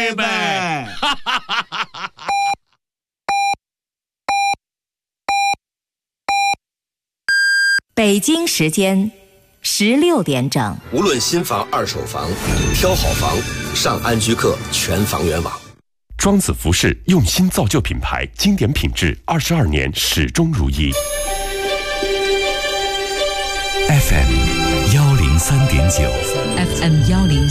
拜拜。 北京时间16点整。 无论新房、二手房，挑好房，上安居客全房源网。 庄子服饰用心造就品牌，经典品质22年始终如一。 FM 103.9 FM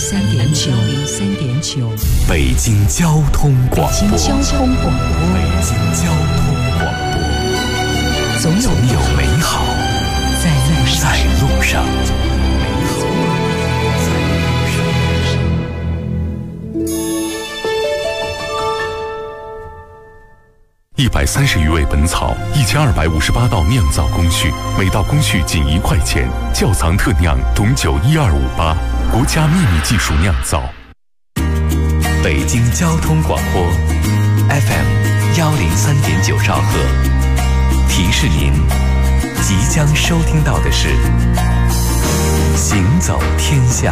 103.9 北京交通广播。 北京交通广播。 北京交通广播。总有美好在路上。130余味本草，1258道酿造工序，每道工序仅1块钱。窖藏特酿董酒12588，国家秘密技术酿造。北京交通广播 FM 103.9兆赫，提示您即将收听到的是行走天下。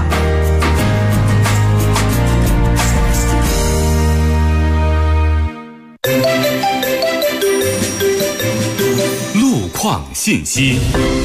路况信息。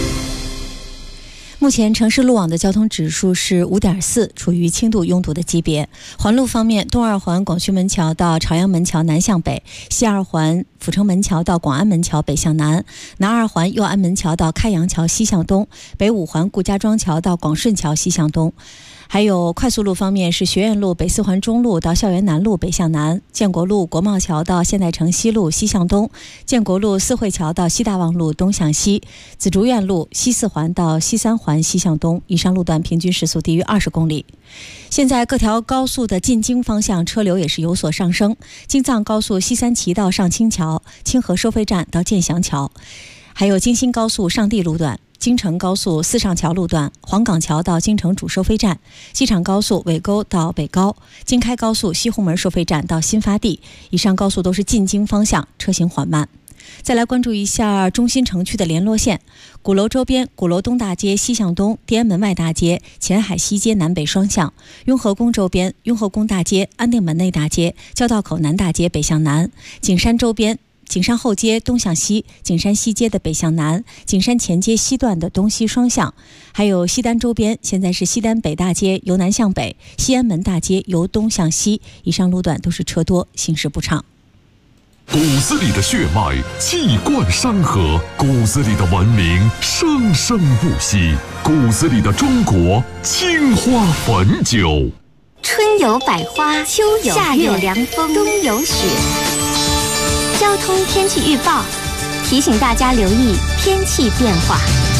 目前城市路网的交通指数是5.4，处于轻度拥堵的级别。环路方面，东二环广渠门桥到朝阳门桥南向北，西二环阜成门桥到广安门桥北向南，南二环右安门桥到开阳桥西向东，北五环顾家庄桥到广顺桥西向东。还有快速路方面是学院路北四环中路到校园南路北向南，建国路国贸桥到现代城西路西向东，建国路四惠桥到西大望路东向西，紫竹院路西四环到西三环西向东，以上路段平均时速低于20公里。现在各条高速的进京方向车流也是有所上升，京藏高速西三旗到上清桥、清河收费站到建祥桥，还有京新高速上地路段、京承高速四上桥路段、黄岗桥到京承主收费站、机场高速尾沟到北高、京开高速西红门收费站到新发地，以上高速都是进京方向，车行缓慢。再来关注一下中心城区的联络线，鼓楼周边鼓楼东大街西向东、天安门外大街、前海西街南北双向；雍和宫周边雍和宫大街、安定门内大街、交道口南大街北向南；景山周边景山后街东向西、景山西街的北向南、景山前街西段的东西双向，还有西单周边，现在是西单北大街由南向北、西安门大街由东向西，以上路段都是车多，行驶不畅。 骨子里的血脉气贯山河，骨子里的文明生生不息，骨子里的中国青花汾酒。 春有百花，秋有夏有凉风，冬有雪。交通天气预报提醒大家留意天气变化。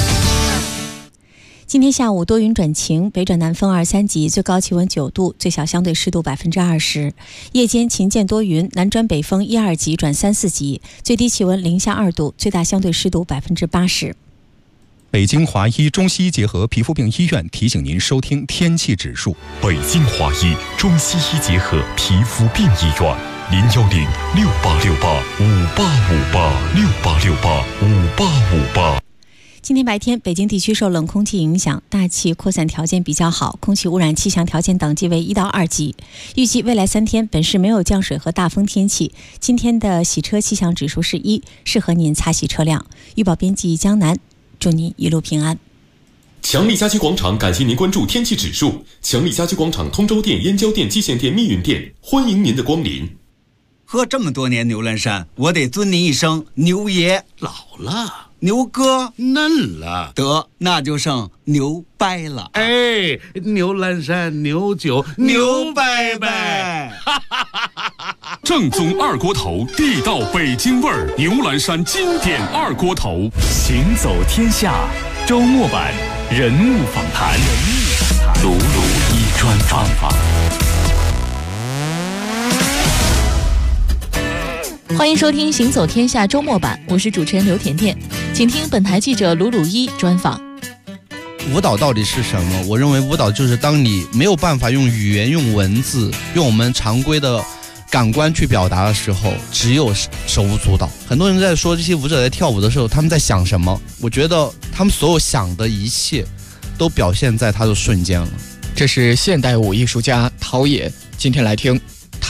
今天下午多云转晴，北转南风2、3级，最高气温9度，最小相对湿度20%。夜间晴间多云，南转北风1、2级转3、4级，最低气温0下2度，最大相对湿度80%。 北京华医中西医结合皮肤病医院提醒您收听天气指数。 北京华医中西医结合皮肤病医院，010-6868-5858，6868-5858。 今天白天，北京地区受冷空气影响，大气扩散条件比较好，空气污染气象条件等级为1到2级。预计未来3天，本市没有降水和大风天气。今天的洗车气象指数是1，适合您擦洗车辆。预报编辑江南，祝您一路平安。 强力家居广场感谢您关注天气指数。强力家居广场通州店、燕郊店、蓟县店、密云店，欢迎您的光临。 喝这么多年牛栏山，我得尊您一声牛爷。 老了， 牛哥嫩了， 得那就剩牛掰了。 哎，牛栏山牛酒牛掰掰。 正宗二锅头，地道北京味儿，牛栏山经典二锅头。 行走天下周末版人物访谈，鲁鲁一专访。 欢迎收听《行走天下》周末版，我是主持人刘甜甜，请听本台记者鲁鲁一专访。 舞蹈到底是什么？我认为舞蹈就是当你没有办法用语言、用文字、用我们常规的感官去表达的时候，只有手舞足蹈。很多人在说这些舞者在跳舞的时候，他们在想什么？我觉得他们所有想的一切，都表现在他的瞬间了。 这是现代舞艺术家陶冶，今天来听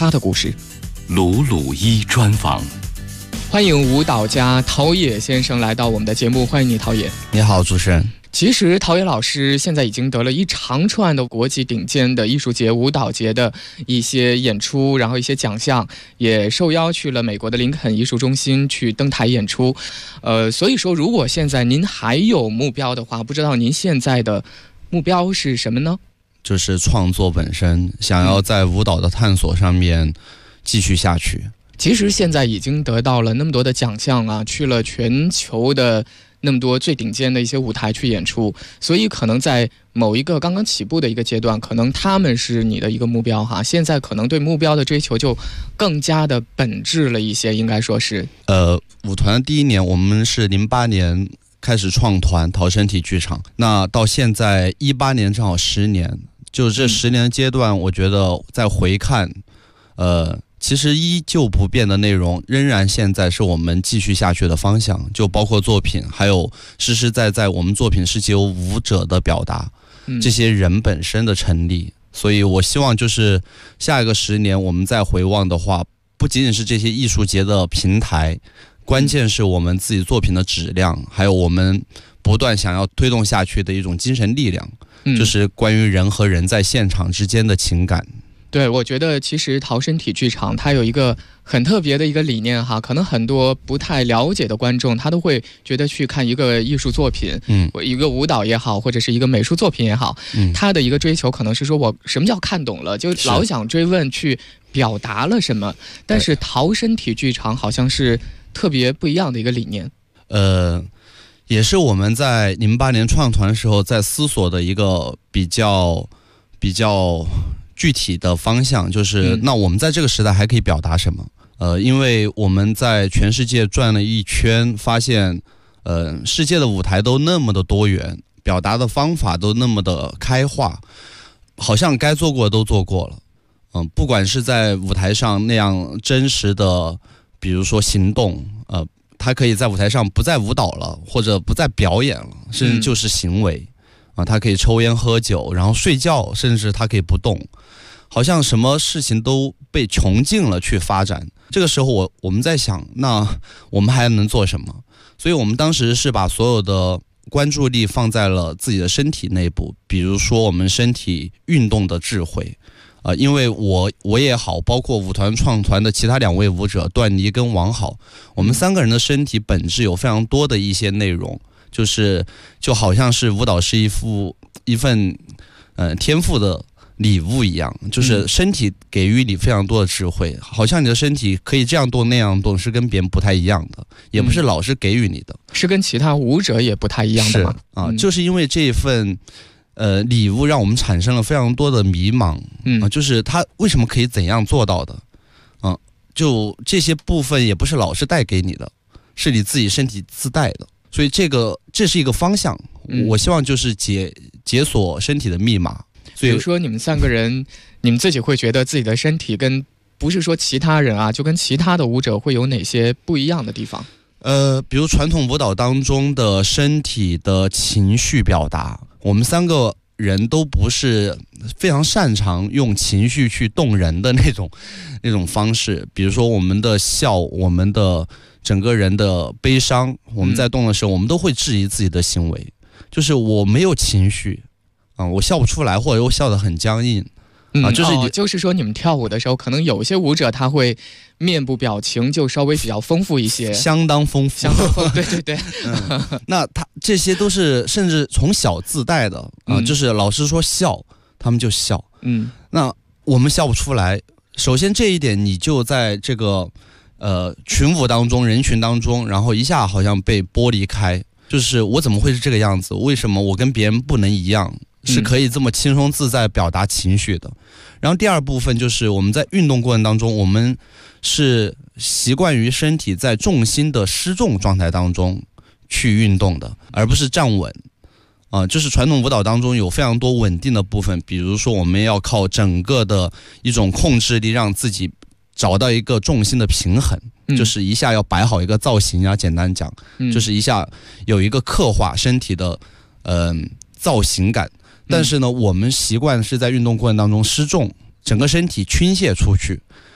他的故事。 鲁鲁一专访， 欢迎舞蹈家陶冶先生来到我们的节目，欢迎你，陶冶。 你好，主持人。 其实陶冶老师现在已经得了一长串的国际顶尖的艺术节、舞蹈节的一些演出，然后一些奖项，也受邀去了美国的林肯艺术中心去登台演出。所以说，如果现在您还有目标的话，不知道您现在的目标是什么呢？ 就是创作本身，想要在舞蹈的探索上面继续下去。 其实现在已经得到了那么多的奖项啊，去了全球的那么多最顶尖的一些舞台去演出，所以可能在某一个刚刚起步的一个阶段，可能他们是你的一个目标哈。现在可能对目标的追求就更加的本质了一些，应该说是。 舞团第一年我们是08年开始创团陶身体剧场，那到现在18年正好10年，就这10年阶段，我觉得再回看，其实依旧不变的内容，仍然现在是我们继续下去的方向，就包括作品，还有实实在在我们作品是借由舞者的表达，这些人本身的成立。所以我希望就是下一个10年我们再回望的话，不仅仅是这些艺术节的平台，关键是我们自己作品的质量，还有我们不断想要推动下去的一种精神力量，就是关于人和人在现场之间的情感。 对，我觉得其实陶身体剧场它有一个很特别的一个理念哈，可能很多不太了解的观众他都会觉得去看一个艺术作品，一个舞蹈也好，或者是一个美术作品也好，他的一个追求可能是说我什么叫看懂了，就老想追问去表达了什么。但是陶身体剧场好像是特别不一样的一个理念。 也是我们在08年创团的时候在思索的一个比较具体的方向，就是那我们在这个时代还可以表达什么？因为我们在全世界转了一圈，发现世界的舞台都那么的多元，表达的方法都那么的开化，好像该做过的都做过了。不管是在舞台上那样真实的，比如说行动，它可以在舞台上不再舞蹈了，或者不再表演了，甚至就是行为。他可以抽烟喝酒，然后睡觉，甚至他可以不动，好像什么事情都被穷尽了去发展。这个时候我们在想，那我们还能做什么？所以我们当时是把所有的关注力放在了自己的身体内部，比如说我们身体运动的智慧。因为我也好，包括舞团创团的其他2位舞者段妮跟王好，我们3个人的身体本质有非常多的一些内容，就好像是舞蹈是一份天赋的礼物一样，就是身体给予你非常多的智慧，好像你的身体可以这样动那样动，是跟别人不太一样的，也不是老师给予你的， 是跟其他舞者也不太一样的吗？ 就是因为这一份礼物让我们产生了非常多的迷茫，就是他为什么可以怎样做到的，就这些部分也不是老师带给你的，是你自己身体自带的。所以这是一个方向，我希望就是解锁身体的密码。 比如说你们3个人，你们自己会觉得自己的身体跟不是说其他人啊，就跟其他的舞者会有哪些不一样的地方？ 比如传统舞蹈当中的身体的情绪表达，我们3个人都不是非常擅长用情绪去动人的那种方式。比如说我们的笑，我们的整个人的悲伤，我们在动的时候，我们都会质疑自己的行为，就是我没有情绪我笑不出来，或者我笑得很僵硬就是说你们跳舞的时候，可能有些舞者他会面部表情就稍微比较丰富一些， 相当丰富， 对那他这些都是甚至从小自带的就是老师说笑，他们就笑，那我们笑不出来。首先这一点，你就在这个群舞当中，人群当中，然后一下好像被剥离开，就是我怎么会是这个样子？为什么我跟别人不能一样？是可以这么轻松自在表达情绪的。然后第二部分就是我们在运动过程当中，我们是习惯于身体在重心的失重状态当中去运动的，而不是站稳就是传统舞蹈当中有非常多稳定的部分，比如说我们要靠整个的一种控制力，让自己找到一个重心的平衡，就是一下要摆好一个造型啊，简单讲，就是一下有一个刻画身体的造型感。但是呢，我们习惯是在运动过程当中失重，整个身体倾泻出去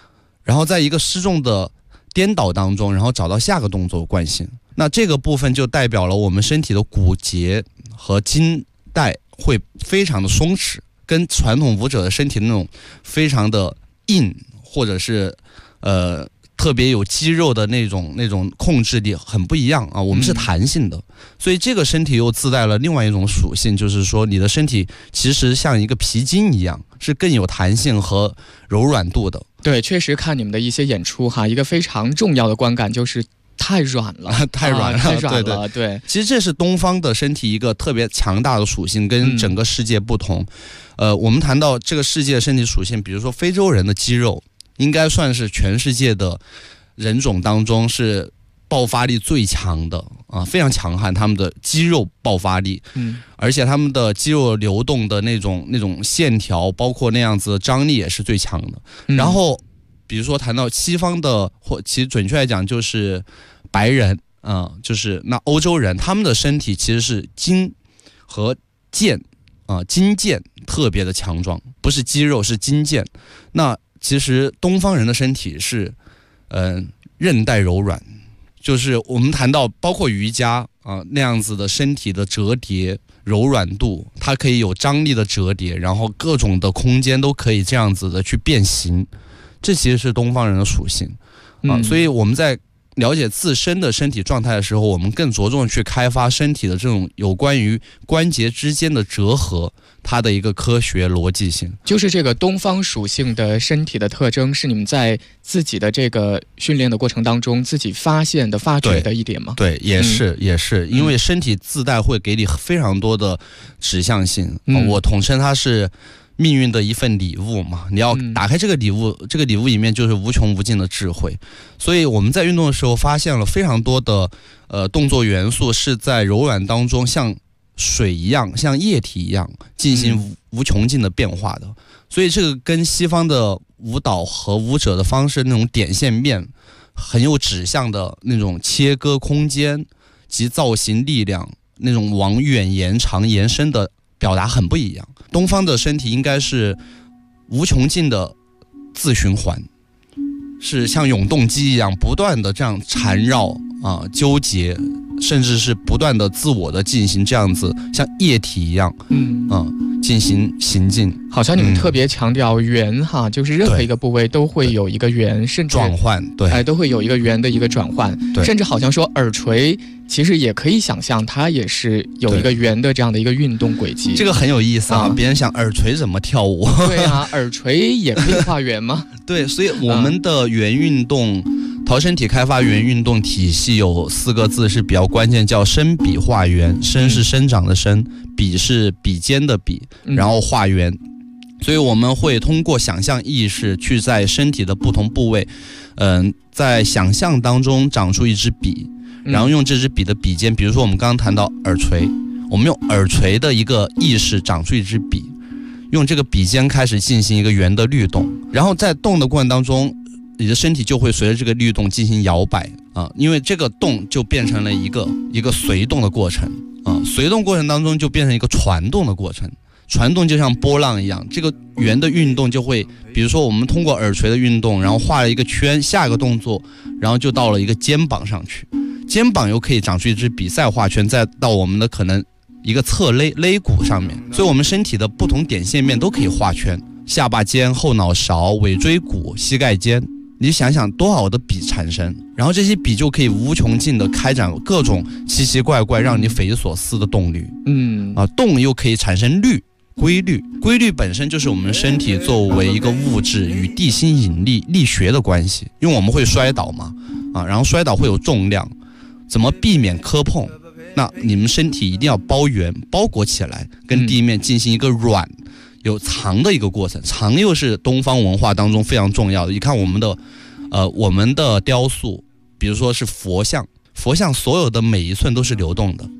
然后在一个失重的颠倒当中，然后找到下个动作的惯性。那这个部分就代表了我们身体的骨节和筋带会非常的松弛，跟传统舞者的身体那种非常的硬，或者是特别有肌肉的那种控制力很不一样啊。我们是弹性的，所以这个身体又自带了另外一种属性，就是说你的身体其实像一个皮筋一样，是更有弹性和柔软度的。 对，确实看你们的一些演出哈，一个非常重要的观感就是太软了， 太软了， 太软了。对， 其实这是东方的身体一个特别强大的属性，跟整个世界不同。我们谈到这个世界身体属性，比如说非洲人的肌肉，应该算是全世界的人种当中是爆发力最强的啊，非常强悍，他们的肌肉爆发力，而且他们的肌肉流动的那种线条，包括那样子的张力也是最强的。然后比如说谈到西方的，或其实准确来讲就是白人就是那欧洲人，他们的身体其实是筋和腱筋腱特别的强壮，不是肌肉，是筋腱。那其实东方人的身体是韧带柔软，就是我们谈到包括瑜伽那样子的身体的折叠柔软度，它可以有张力的折叠，然后各种的空间都可以这样子的去变形，这其实是东方人的属性所以我们在了解自身的身体状态的时候，我们更着重去开发身体的这种有关于关节之间的折合，它的一个科学逻辑性。 就是这个东方属性的身体的特征，是你们在自己的这个训练的过程当中自己发现的、发掘的一点吗？ 对，也是，因为身体自带会给你非常多的指向性，我统称它是命运的一份礼物嘛，你要打开这个礼物，这个礼物里面就是无穷无尽的智慧。所以我们在运动的时候发现了非常多的动作元素是在柔软当中像水一样，像液体一样进行无穷尽的变化的。所以这个跟西方的舞蹈和舞者的方式那种点线面很有指向的那种切割空间及造型力量，那种往远延长延伸的表达很不一样。东方的身体应该是无穷尽的自循环，是像永动机一样不断的这样缠绕纠结，甚至是不断的自我的进行这样子像液体一样进行行进。 好像你们特别强调圆就是任何一个部位都会有一个圆，甚至转换，对， 都会有一个圆的一个转换，甚至好像说耳垂其实也可以想象它也是有一个圆的这样的一个运动轨迹。 这个很有意思别人想耳垂怎么跳舞？ 对耳垂也可以画圆吗？ 对，所以我们的圆运动陶身体开发圆运动体系有4个字是比较关键，叫生比化圆。生是生长的生，比是比肩的比，然后化圆。所以我们会通过想象意识去在身体的不同部位在想象当中长出一支笔，然后用这支笔的笔尖，比如说我们刚刚谈到耳垂，我们用耳垂的一个意识长出一支笔，用这个笔尖开始进行一个圆的律动，然后在动的过程当中，你的身体就会随着这个律动进行摇摆因为这个动就变成了一个随动的过程随动过程当中就变成一个传动的过程，传动就像波浪一样，这个圆的运动就会，比如说我们通过耳垂的运动，然后画了一个圈，下一个动作，然后就到了一个肩膀上去，肩膀又可以长出一支笔，再画圈，再到我们的可能一个侧肋骨上面，所以我们身体的不同点线面都可以画圈，下巴尖、后脑勺、尾椎骨、膝盖尖，你想想多少的笔产生，然后这些笔就可以无穷尽的开展各种奇奇怪怪让你匪夷所思的动律动又可以产生律规律本身就是我们身体作为一个物质与地心引力力学的关系，因为我们会摔倒嘛然后摔倒会有重量，怎么避免磕碰？那你们身体一定要包圆包裹起来，跟地面进行一个软有藏的一个过程，藏又是东方文化当中非常重要的。你看我们的雕塑，比如说是佛像所有的每一寸都是流动的，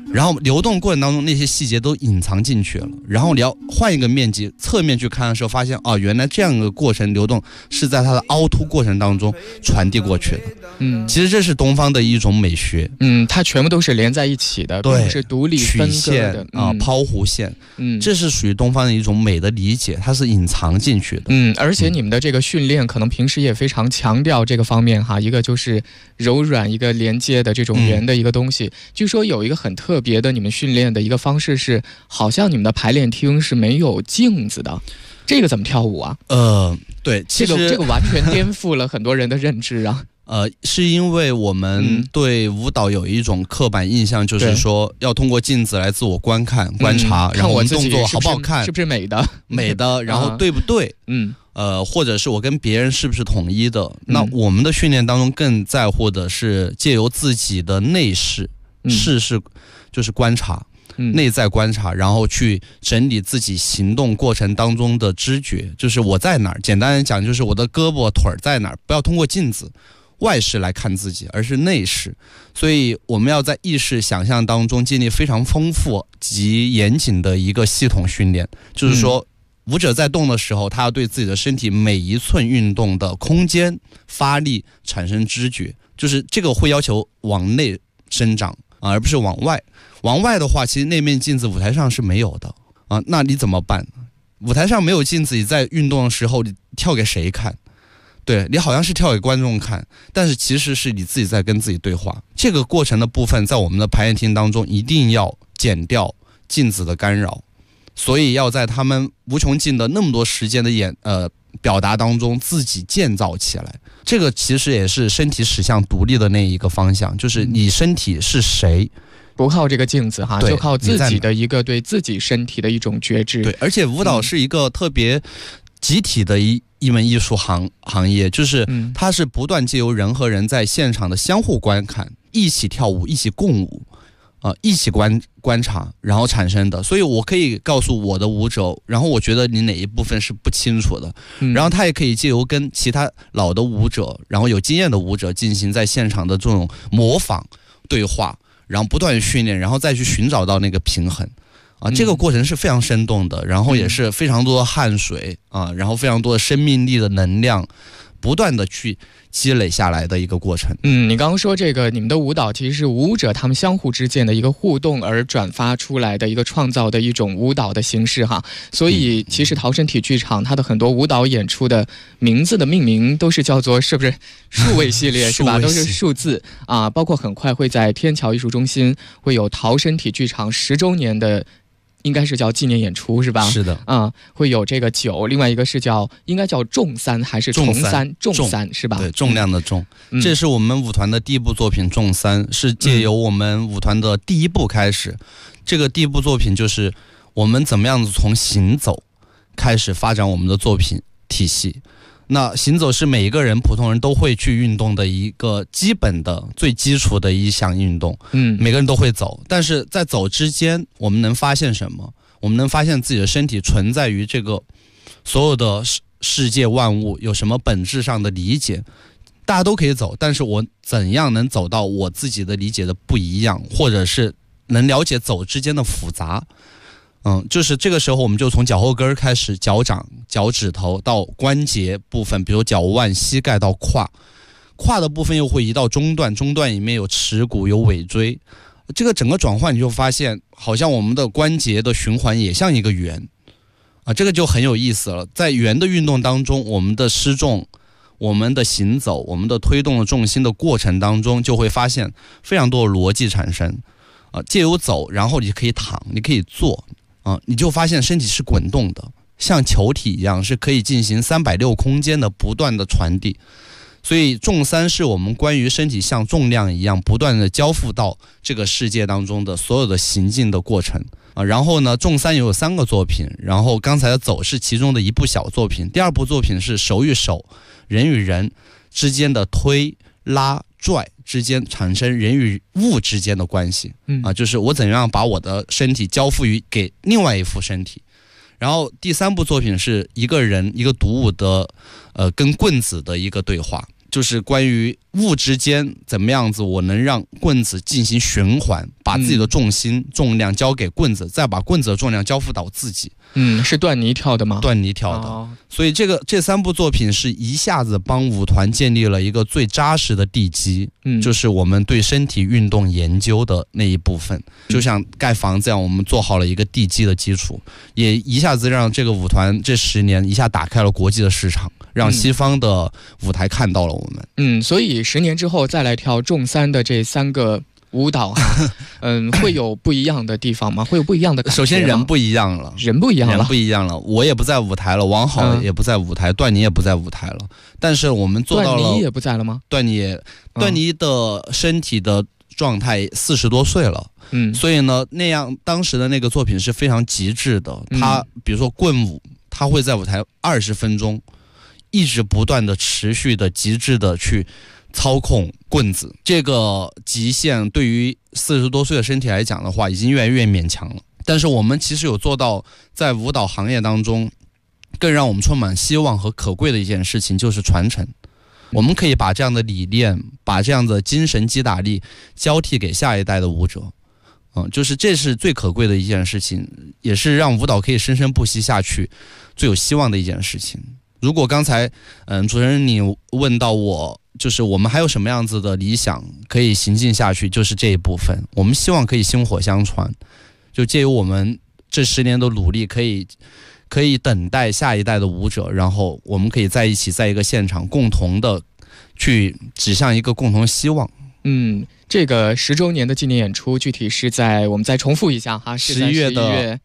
然后流动过程当中那些细节都隐藏进去了，然后你要换一个面积侧面去看的时候，发现原来这样一个过程流动是在它的凹凸过程当中传递过去的。其实这是东方的一种美学。 它全部都是连在一起的，并不是独立分割的。 抛弧线，这是属于东方的一种美的理解，它是隐藏进去的。 而且你们的这个训练可能平时也非常强调这个方面哈，一个就是柔软，一个连接的这种圆的一个东西。据说有一个很特别的你们训练的一个方式是，好像你们的排练厅是没有镜子的，这个怎么跳舞啊？ 对，其实这个完全颠覆了很多人的认知啊。 是因为我们对舞蹈有一种刻板印象，就是说要通过镜子来自我观看、观察，然后我们动作好不好看， 是不是美的， 然后对不对？或者是我跟别人是不是统一的？那我们的训练当中更在乎的是借由自己的内视，视是就是观察。内在观察，然后去整理自己行动过程当中的知觉，就是我在哪儿。简单的讲，就是我的胳膊腿在哪儿，不要通过镜子外视来看自己，而是内视。所以我们要在意识想象当中建立非常丰富及严谨的一个系统训练，就是说舞者在动的时候，他要对自己的身体每一寸运动的空间发力产生知觉，就是这个会要求往内生长而不是往外。往外的话，其实那面镜子舞台上是没有的那你怎么办？舞台上没有镜子，你在运动的时候你跳给谁看？对，你好像是跳给观众看，但是其实是你自己在跟自己对话。这个过程的部分在我们的排练厅当中一定要减掉镜子的干扰，所以要在他们无穷尽的那么多时间的表达当中自己建造起来。这个其实也是身体使向独立的那一个方向，就是你身体是谁， 不靠这个镜子哈，就靠自己的一个对自己身体的一种觉知。 对，而且舞蹈是一个特别集体的一门艺术行业，就是它是不断借由人和人在现场的相互观看，一起跳舞，一起共舞，一起观察，然后产生的。所以我可以告诉我的舞者，然后我觉得你哪一部分是不清楚的，然后他也可以借由跟其他老的舞者，然后有经验的舞者进行在现场的这种模仿对话，然后不断训练，然后再去寻找到那个平衡这个过程是非常生动的，然后也是非常多的汗水然后非常多的生命力的能量不断的去积累下来的一个过程。 你刚刚说这个你们的舞蹈其实是舞者他们相互之间的一个互动而转发出来的一个创造的一种舞蹈的形式哈，所以其实陶身体剧场它的很多舞蹈演出的名字的命名都是叫做是不是数位系列是吧？都是数字包括很快会在天桥艺术中心会有陶身体剧场10周年的。应该是叫纪念演出是吧？ 是的会有这个9，另外一个是应该叫重3还是重3是吧？ 对，重量的重。这是我们舞团的第一部作品重3，是借由我们舞团的第一部开始。这个第一部作品就是我们怎么样子从行走开始发展我们的作品体系。那行走是每一个人普通人都会去运动的一个基本的最基础的一项运动，每个人都会走，但是在走之间我们能发现什么？我们能发现自己的身体存在于这个所有的世界万物有什么本质上的理解。大家都可以走，但是我怎样能走到我自己的理解的不一样，或者是能了解走之间的复杂。就是这个时候我们就从脚后跟开始，脚掌、脚趾头到关节部分，比如脚腕、膝盖到胯的部分又会移到中段里面有耻骨、有尾椎。这个整个转换你就发现好像我们的关节的循环也像一个圆这个就很有意思了。在圆的运动当中，我们的失重、我们的行走、我们的推动的重心的过程当中，就会发现非常多的逻辑产生借由走，然后你可以躺，你可以坐你就发现身体是滚动的，像球体一样，是可以进行360空间的不断的传递。所以重3是我们关于身体像重量一样不断的交付到这个世界当中的所有的行进的过程然后呢，重3也有3个作品，然后刚才的走是其中的一部小作品，第2部作品是手与手、人与人之间的推拉拽之间产生人与物之间的关系就是我怎样把我的身体交付于给另外一副身体。然后第3部作品是一个人一个独舞的跟棍子的一个对话，就是关于物之间怎么样子我能让棍子进行循环， 把自己的重量交给棍子，再把棍子的重量交付到自己。 是段妮跳的吗？ 段妮跳的。所以这3部作品是一下子帮舞团建立了一个最扎实的地基，就是我们对身体运动研究的那一部分，就像盖房子一样，我们做好了一个地基的基础，也一下子让这个舞团这10年一下打开了国际的市场，让西方的舞台看到了我们。 所以10年之后再来跳重3的这3个舞蹈会有不一样的地方吗？会有不一样的感觉吗？ 首先人不一样了， 人不一样了， 我也不在舞台了，王好也不在舞台，段妮也不在舞台了。但是我们做到了。 段妮也不在了吗？ 段妮的身体的状态40多岁了，所以呢，那样当时的那个作品是非常极致的。他比如说棍舞，他会在舞台20分钟，一直不断的持续的极致的去操控棍子，这个极限对于40多岁的身体来讲的话，已经越来越勉强了。但是我们其实有做到，在舞蹈行业当中，更让我们充满希望和可贵的一件事情，就是传承。我们可以把这样的理念，把这样的精神击打力交替给下一代的舞者。就是这是最可贵的一件事情，也是让舞蹈可以生生不息下去最有希望的一件事情。如果刚才主持人你问到我，就是我们还有什么样子的理想可以行进下去，就是这一部分。我们希望可以薪火相传，就借由我们这10年的努力，可以等待下一代的舞者，然后我们可以在一起，在一个现场共同的去指向一个共同希望。 这个10周年的纪念演出，具体是在我们再重复一下哈，是在11月的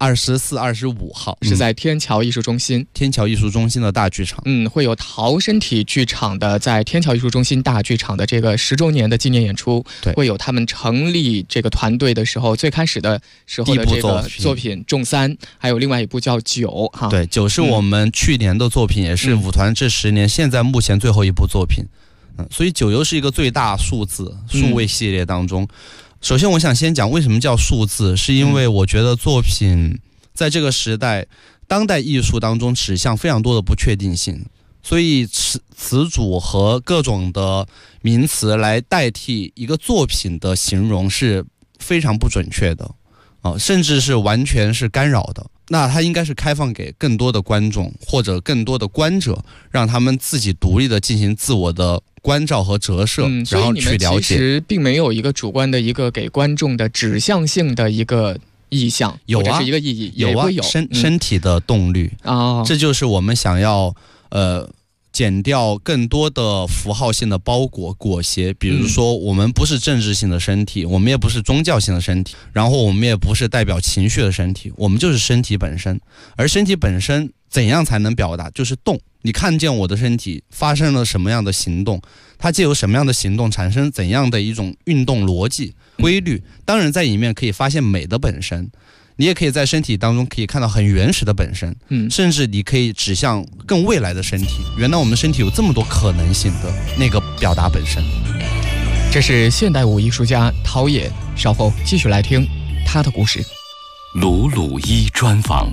24、25号， 是在天桥艺术中心， 天桥艺术中心的大剧场。 会有陶身体剧场的在天桥艺术中心大剧场的这个10周年的纪念演出，会有他们成立这个团队的时候，最开始的时候的这个作品重3，还有另外一部叫9哈。 对，9是我们去年的作品，也是舞团这10年现在目前最后一部作品。所以9又是一个最大数字，数位系列当中。首先我想先讲为什么叫数字，是因为我觉得作品在这个时代当代艺术当中指向非常多的不确定性，所以词组和各种的名词来代替一个作品的形容是非常不准确的，甚至是完全是干扰的。那它应该是开放给更多的观众或者更多的观者，让他们自己独立的进行自我的关照和折射，然后去了解。 所以你们其实并没有一个主观的一个给观众的指向性的一个意向，或者是一个意义， 有啊，身体的动力这就是我们想要减掉更多的符号性的包裹裹挟。比如说我们不是政治性的身体，我们也不是宗教性的身体，然后我们也不是代表情绪的身体，我们就是身体本身。而身体本身怎样才能表达？就是动。你看见我的身体发生了什么样的行动，它借由什么样的行动产生怎样的一种运动逻辑规律。当然在里面可以发现美的本身，你也可以在身体当中可以看到很原始的本身，甚至你可以指向更未来的身体。原来我们身体有这么多可能性的那个表达本身。 这是现代舞艺术家陶冶，稍后继续来听他的故事。 鲁鲁一专访。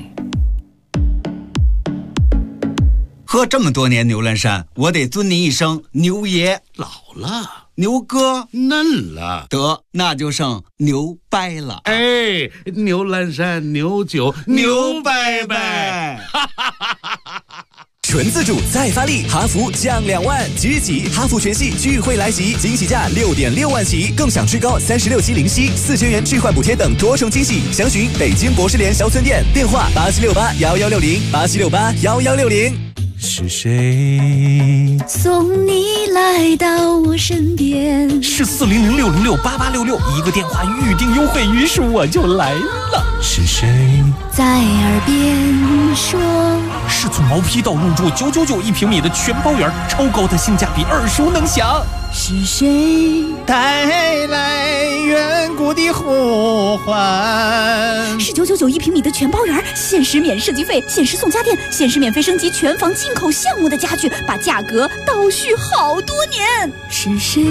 喝这么多年牛栏山，我得尊您一声牛爷。 老了， 牛哥嫩了， 得那就剩牛掰了。 哎，牛栏山牛酒牛掰掰。 纯自主再发力，哈弗降2万，积极哈弗全系聚会来袭，惊喜价6.6万起，更享最高36期零息，4000元置换补贴等多重惊喜。详询北京博士联销村店，电话87681160，87681160。 是谁送你来到我身边？ 是4006068866，一个电话预定优惠，于是我就来了。是谁在耳边说？ 是从毛坯到入住9991平米的全包圆，超高的性价比，耳熟能详。 是谁带来远古的呼唤？ 是999一平米的全包圆，限时免设计费，限时送家电，限时免费升级全房进口项目的家具，把价格倒续好多年。是谁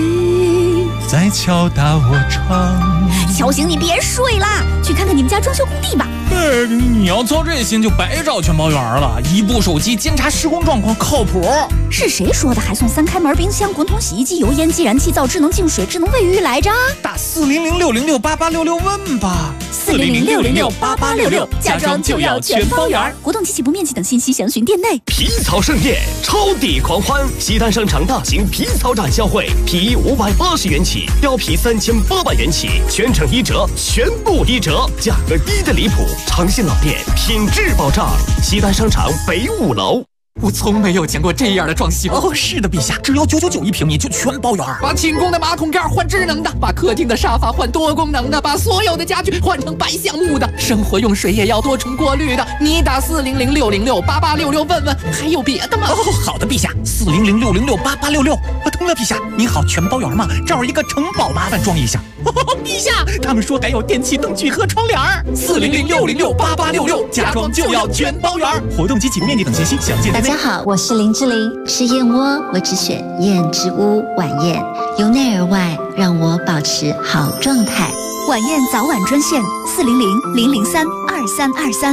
在敲打我窗？ 敲醒你别睡啦，去看看你们家装修工地吧。 你要操这心就白找全包员了，一部手机监察施工状况靠谱。 是谁说的还送3开门冰箱、滚筒洗衣机、油烟机、燃气灶、智能净水、智能卫浴来着？ 打400-606-8866问吧。 400-606-8866，家装就要全包员。活动及起步面积等信息详询店内。 皮草盛宴，超抵狂欢！西单商场大型皮草展销会，皮衣580元起，貂皮3800元起，全程1折，全部1折，价格低的离谱。诚信老店，品质保障。西单商场北5楼。 我从没有见过这样的装修哦！是的，陛下，只要9991平米就全包圆。把寝宫的马桶盖换智能的，把客厅的沙发换多功能的，把所有的家具换成白橡木的，生活用水也要多重过滤的。你打400-606-8866问问，还有别的吗？哦，好的，陛下，400-606-8866。疼了，陛下，您好，全包圆吗？这儿一个城堡，麻烦装一下。陛下，他们说还有电器灯具和窗帘。400-606-8866，家装就要全包圆。活动及起步面积等信息详见。 大家好，我是林志玲。吃燕窝，我只选燕之屋晚宴，由内而外让我保持好状态。 晚宴早晚专线400-003-2323。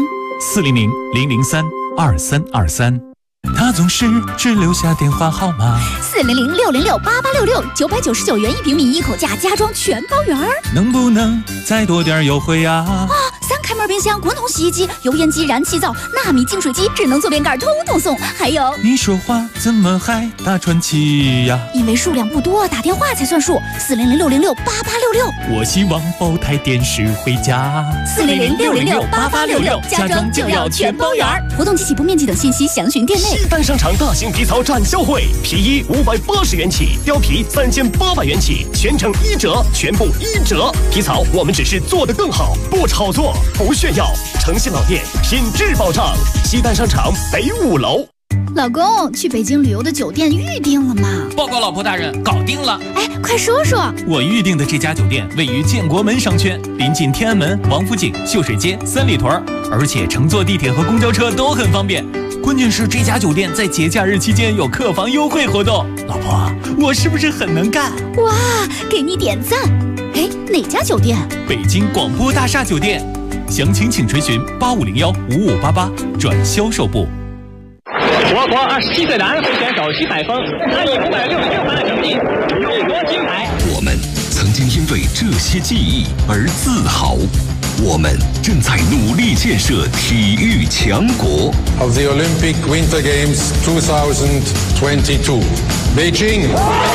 400-003-2323。他总是只留下电话号码。 400-606-8866，999元1平米，一口价，家装全包圆。 能不能再多点优惠呀？ 3开门冰箱、滚筒洗衣机、油烟机、燃气灶、纳米净水机、智能坐便盖，通通送。还有， 你说话怎么还打传奇呀？ 因为数量不多，打电话才算数。400-606-8866。 我希望包台电视回家。 400-606-8866，家装就要全包圆。活动及起步面积等信息详询店内。 西单商场大型皮草展销会，皮衣580元起，貂皮3800元起，全程1折，全部1折。皮草我们只是做得更好，不炒作，不炫耀。诚信老店，品质保障。西单商场北5楼。 老公，去北京旅游的酒店预定了吗？ 报告老婆大人，搞定了。 哎，快说说。 我预定的这家酒店位于建国门商圈，临近天安门、王府井、秀水街、三里屯，而且乘坐地铁和公交车都很方便。关键是这家酒店在节假日期间有客房优惠活动。老婆，我是不是很能干？ 哇，给你点赞。哎，哪家酒店？ 北京广播大厦酒店。详情请垂询8501-5588转销售部。 我国27岁男会选手徐海峰，他以566分的成绩勇夺金牌。 我们曾经因为这些记忆而自豪，我们正在努力建设体育强国。 Of the Olympic Winter Games 2022, Beijing。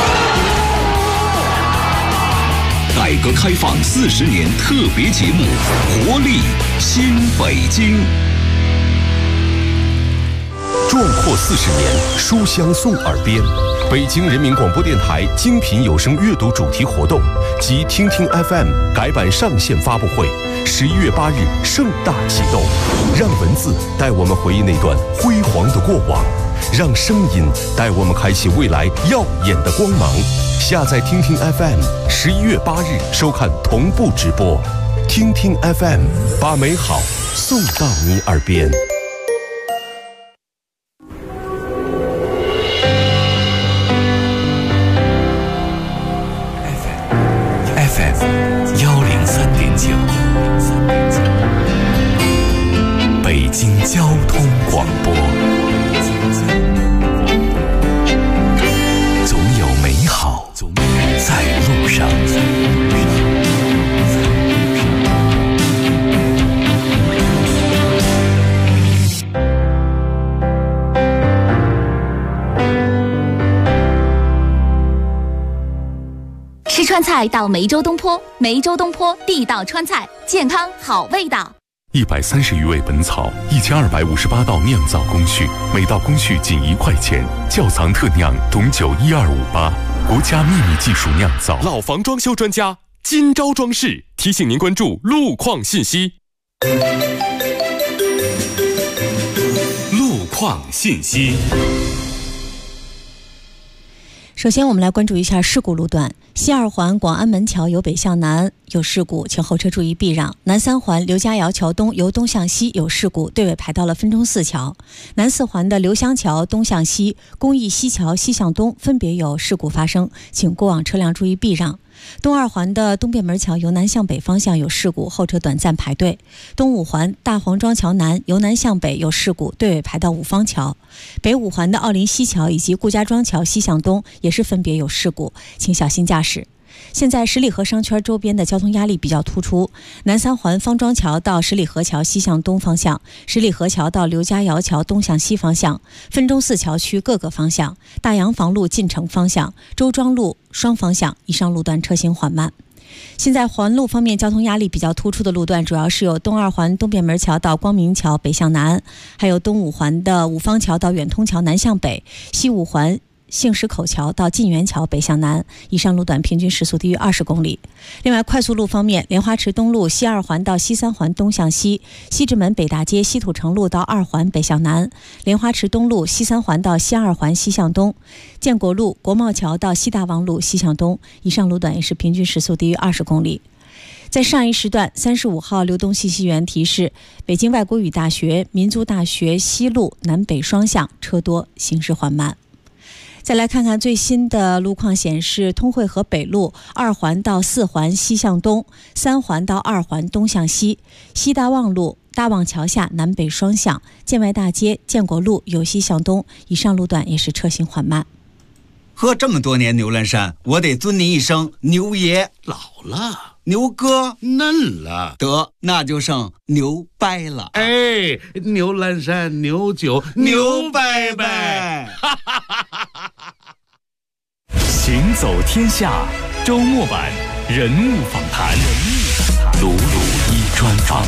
改革开放40年特别节目《活力新北京》。壮阔40年，书香送耳边。北京人民广播电台精品有声阅读主题活动及听听 FM 改版上线发布会，11月8日盛大启动。让文字带我们回忆那段辉煌的过往，让声音带我们开启未来耀眼的光芒。下载听听 FM，11月8日收看同步直播。听听 FM， 把美好送到你耳边。FM103.9，北京交通广播。总有美好在路上。 吃川菜到梅州东坡，梅州东坡地道川菜，健康好味道。 130余味本草，1258道酿造工序，每道工序仅1块钱。窖藏特酿董酒12588，国家秘密技术酿造。 老房装修专家金朝装饰提醒您关注路况信息。路况信息。 首先我们来关注一下事故路段。西二环广安门桥由北向南有事故，请后车注意避让。南三环刘家窑桥东由东向西有事故，队尾排到了分钟寺桥。南四环的刘香桥东向西、公益西桥西向东分别有事故发生，请过往车辆注意避让。东二环的东便门桥由南向北方向有事故，后车短暂排队。东五环大黄庄桥南由南向北有事故，队尾排到五方桥。北五环的奥林西桥以及顾家庄桥西向东也是分别有事故，请小心驾驶。现在十里河商圈周边的交通压力比较突出，南三环方庄桥到十里河桥西向东方向，十里河桥到刘家窑桥东向西方向，分钟寺桥区各个方向，大洋房路进城方向，周庄路双方向以上路段车行缓慢。现在环路方面交通压力比较突出的路段主要是有东二环东便门桥到光明桥北向南，还有东五环的五方桥到远通桥南向北，西五环杏石口桥到晋源桥北向南，以上路段平均时速低于20公里。另外快速路方面，莲花池东路西二环到西三环东向西，西直门北大街西土城路到二环北向南，莲花池东路西三环到西二环西向东，建国路国贸桥到西大望路西向东，以上路段也是平均时速低于20公里。在上一时段35号流动信息源提示，北京外国语大学、民族大学西路南北双向车多，行驶缓慢。再来看看最新的路况显示，通惠河北路2环到4环西向东，3环到2环东向西，西大望路大望桥下南北双向，建外大街建国路由西向东，以上路段也是车行缓慢。 喝这么多年牛栏山，我得尊您一声牛爷。 老了， 牛哥嫩了， 得那就剩牛掰了。 哎，牛栏山牛酒牛掰掰。 行走天下周末版人物访谈，鲁鲁一专访。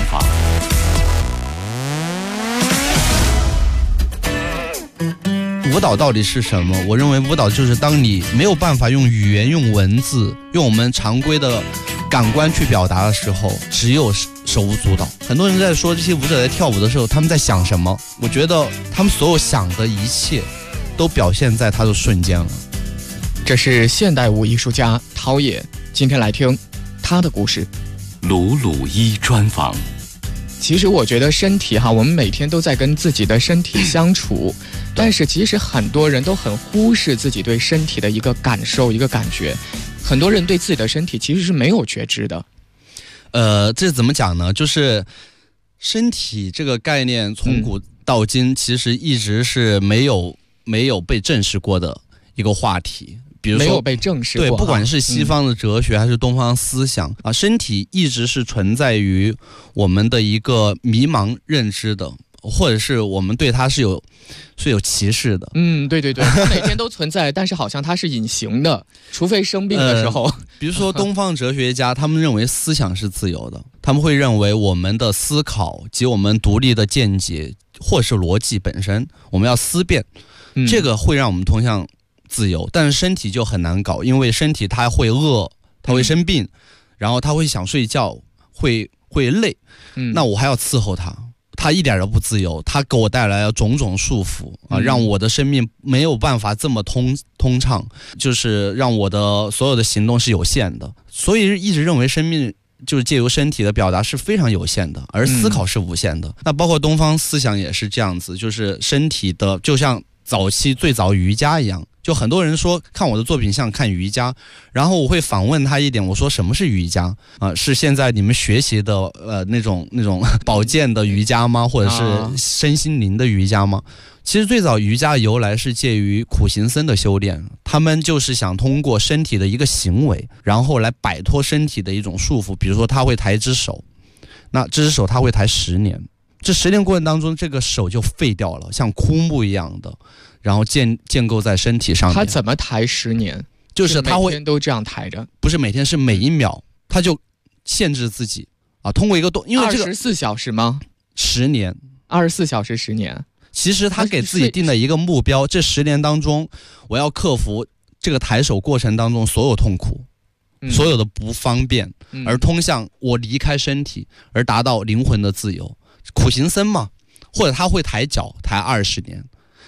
舞蹈到底是什么？我认为舞蹈就是当你没有办法用语言、用文字、用我们常规的感官去表达的时候，只有手舞足蹈。很多人在说这些舞者在跳舞的时候他们在想什么，我觉得他们所有想的一切都表现在他的瞬间了。 这是现代舞艺术家陶冶，今天来听他的故事。 鲁鲁一专访。 其实我觉得身体我们每天都在跟自己的身体相处，但是其实很多人都很忽视自己对身体的一个感受、一个感觉。很多人对自己的身体其实是没有觉知的。 这怎么讲呢？就是身体这个概念从古到今其实一直是没有被证实过的一个话题。比如说没有被证实过， 对，不管是西方的哲学还是东方思想身体一直是存在于我们的一个迷茫认知的，或者是我们对它是有歧视的。 对对对，它每天都存在，但是好像它是隐形的，除非生病的时候。 比如说东方哲学家，他们认为思想是自由的，他们会认为我们的思考及我们独立的见解或是逻辑本身，我们要思辨，这个会让我们通向自由。但是身体就很难搞，因为身体它会饿，它会生病，然后它会想睡觉，会累，那我还要伺候它一点都不自由，它给我带来了种种束缚让我的生命没有办法这么通畅，就是让我的所有的行动是有限的。所以一直认为生命就是借由身体的表达是非常有限的，而思考是无限的。那包括东方思想也是这样子，就是身体的就像早期最早瑜伽一样。就很多人说看我的作品像看瑜伽，然后我会反问他一点，我说什么是瑜伽是现在你们学习的那种保健的瑜伽吗？或者是身心灵的瑜伽吗？其实最早瑜伽的由来是介于苦行僧的修炼，他们就是想通过身体的一个行为，然后来摆脱身体的一种束缚。比如说他会抬一只手，那这只手他会抬10年，这10年过程当中这个手就废掉了，像枯木一样的，然后建构在身体上面。 他怎么抬10年？ 就是他会每天都这样抬着， 不是每天，是每一秒，他就限制自己通过一个因为这个 24小时吗 ？10年 ，24小时10年。 其实他给自己定了一个目标，这10年当中，我要克服这个抬手过程当中所有痛苦，所有的不方便，而通向我离开身体，而达到灵魂的自由。苦行僧嘛，或者他会抬脚抬20年。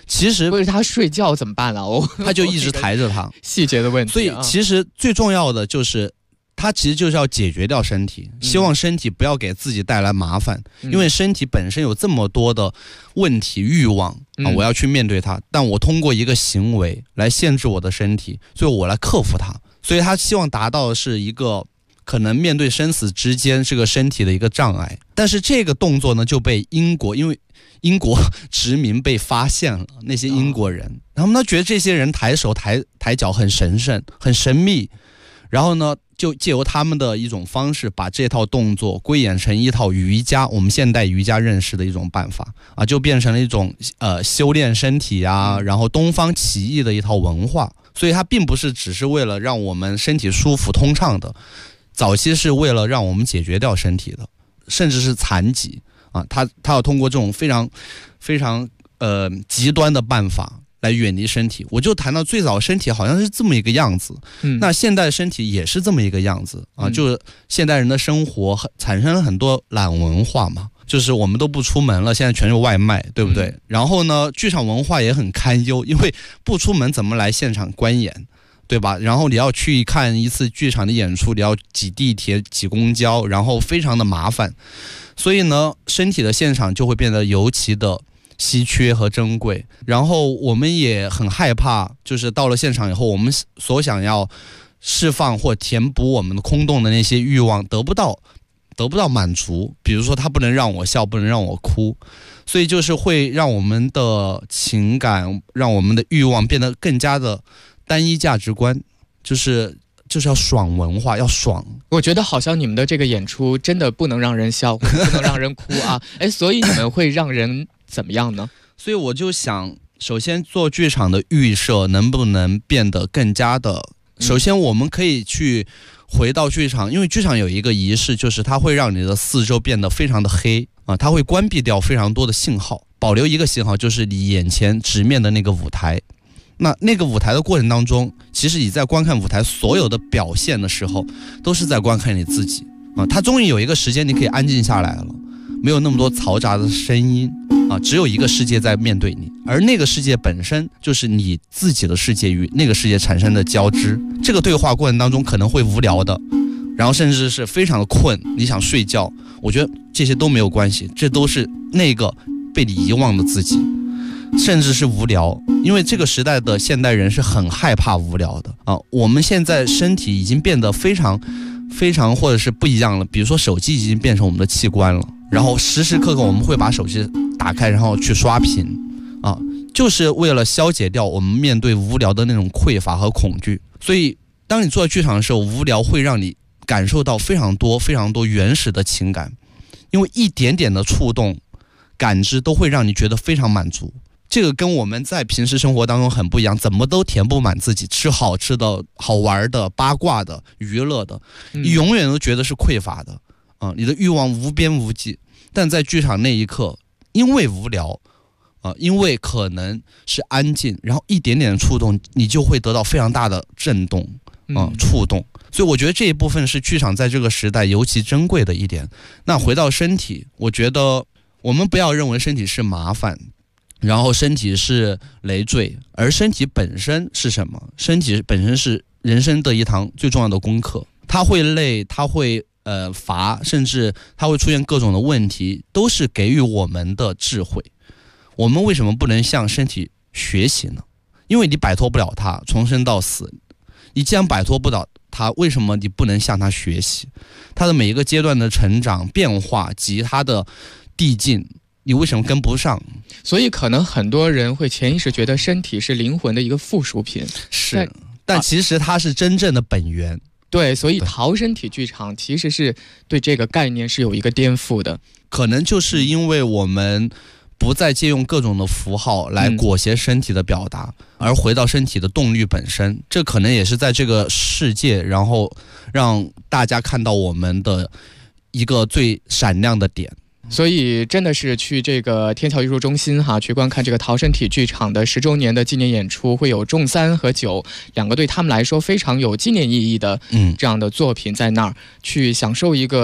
其实不是他睡觉怎么办了？ 他就一直抬着他， 细节的问题。 所以其实最重要的就是。他其实就是要解决掉身体，希望身体不要给自己带来麻烦，因为身体本身有这么多的问题欲望啊，我要去面对它，但我通过一个行为来限制我的身体，所以我来克服它。所以他希望达到的是一个可能面对生死之间这个身体的一个障碍，但是这个动作呢就被因为英国殖民被发现了，那些英国人，他们呢觉得这些人抬手抬脚很神圣很神秘，然后呢就借由他们的一种方式，把这套动作归演成一套瑜伽，我们现代瑜伽认识的一种办法啊，就变成了一种修炼身体啊，然后东方起义的一套文化。所以它并不是只是为了让我们身体舒服通畅的，早期是为了让我们解决掉身体的，甚至是残疾啊，他要通过这种非常非常极端的办法来远离身体。我就谈到最早身体好像是这么一个样子，那现代身体也是这么一个样子啊，就是现代人的生活产生了很多懒文化嘛，就是我们都不出门了，现在全是外卖，对不对？然后呢，剧场文化也很堪忧，因为不出门怎么来现场观演，对吧？然后你要去看一次剧场的演出，你要挤地铁挤公交，然后非常的麻烦，所以呢身体的现场就会变得尤其的稀缺和珍贵。然后我们也很害怕，就是到了现场以后，我们所想要释放或填补我们的空洞的那些欲望得不到满足，比如说他不能让我笑，不能让我哭，所以就是会让我们的情感，让我们的欲望变得更加的单一价值观，就是要爽文化，要爽。 我觉得好像你们的这个演出真的不能让人笑，不能让人哭啊！哎，所以你们会让人怎么样呢？ 所以我就想，首先做剧场的预设能不能变得更加的，首先我们可以去回到剧场，因为剧场有一个仪式，就是它会让你的四周变得非常的黑啊，它会关闭掉非常多的信号，保留一个信号，就是你眼前直面的那个舞台。那个舞台的过程当中，其实你在观看舞台所有的表现的时候，都是在观看你自己啊。它终于有一个时间你可以安静下来了，没有那么多嘈杂的声音啊，只有一个世界在面对你，而那个世界本身就是你自己的世界与那个世界产生的交织。这个对话过程当中可能会无聊的，然后甚至是非常的困，你想睡觉，我觉得这些都没有关系，这都是那个被你遗忘的自己。甚至是无聊，因为这个时代的现代人是很害怕无聊的啊。我们现在身体已经变得非常非常或者是不一样了，比如说手机已经变成我们的器官了，然后时时刻刻我们会把手机打开，然后去刷屏啊，就是为了消解掉我们面对无聊的那种匮乏和恐惧。所以当你坐在剧场的时候，无聊会让你感受到非常多非常多原始的情感，因为一点点的触动感知都会让你觉得非常满足。这个跟我们在平时生活当中很不一样，怎么都填不满自己，吃好吃的、好玩的、八卦的、娱乐的，你永远都觉得是匮乏的啊，你的欲望无边无际。但在剧场那一刻，因为无聊啊，因为可能是安静，然后一点点的触动，你就会得到非常大的震动啊，触动。所以我觉得这一部分是剧场在这个时代尤其珍贵的一点。那回到身体，我觉得我们不要认为身体是麻烦，然后身体是累赘，而身体本身是什么？身体本身是人生的一堂最重要的功课。它会累，它会乏，甚至它会出现各种的问题，都是给予我们的智慧。我们为什么不能向身体学习呢？因为你摆脱不了它，从生到死。你既然摆脱不了它，为什么你不能向它学习？它的每一个阶段的成长、变化及它的递进，你为什么跟不上？ 所以可能很多人会潜意识觉得身体是灵魂的一个附属品， 是，但其实它是真正的本源。 对，所以陶身体剧场其实是对这个概念是有一个颠覆的。 可能就是因为我们不再借用各种的符号来裹挟身体的表达，而回到身体的动力本身，这可能也是在这个世界，然后让大家看到我们的一个最闪亮的点。 所以真的是去这个天桥艺术中心去观看这个陶身体剧场的10周年的纪念演出，会有仲3和9两个对他们来说非常有纪念意义的这样的作品在那儿，去享受一个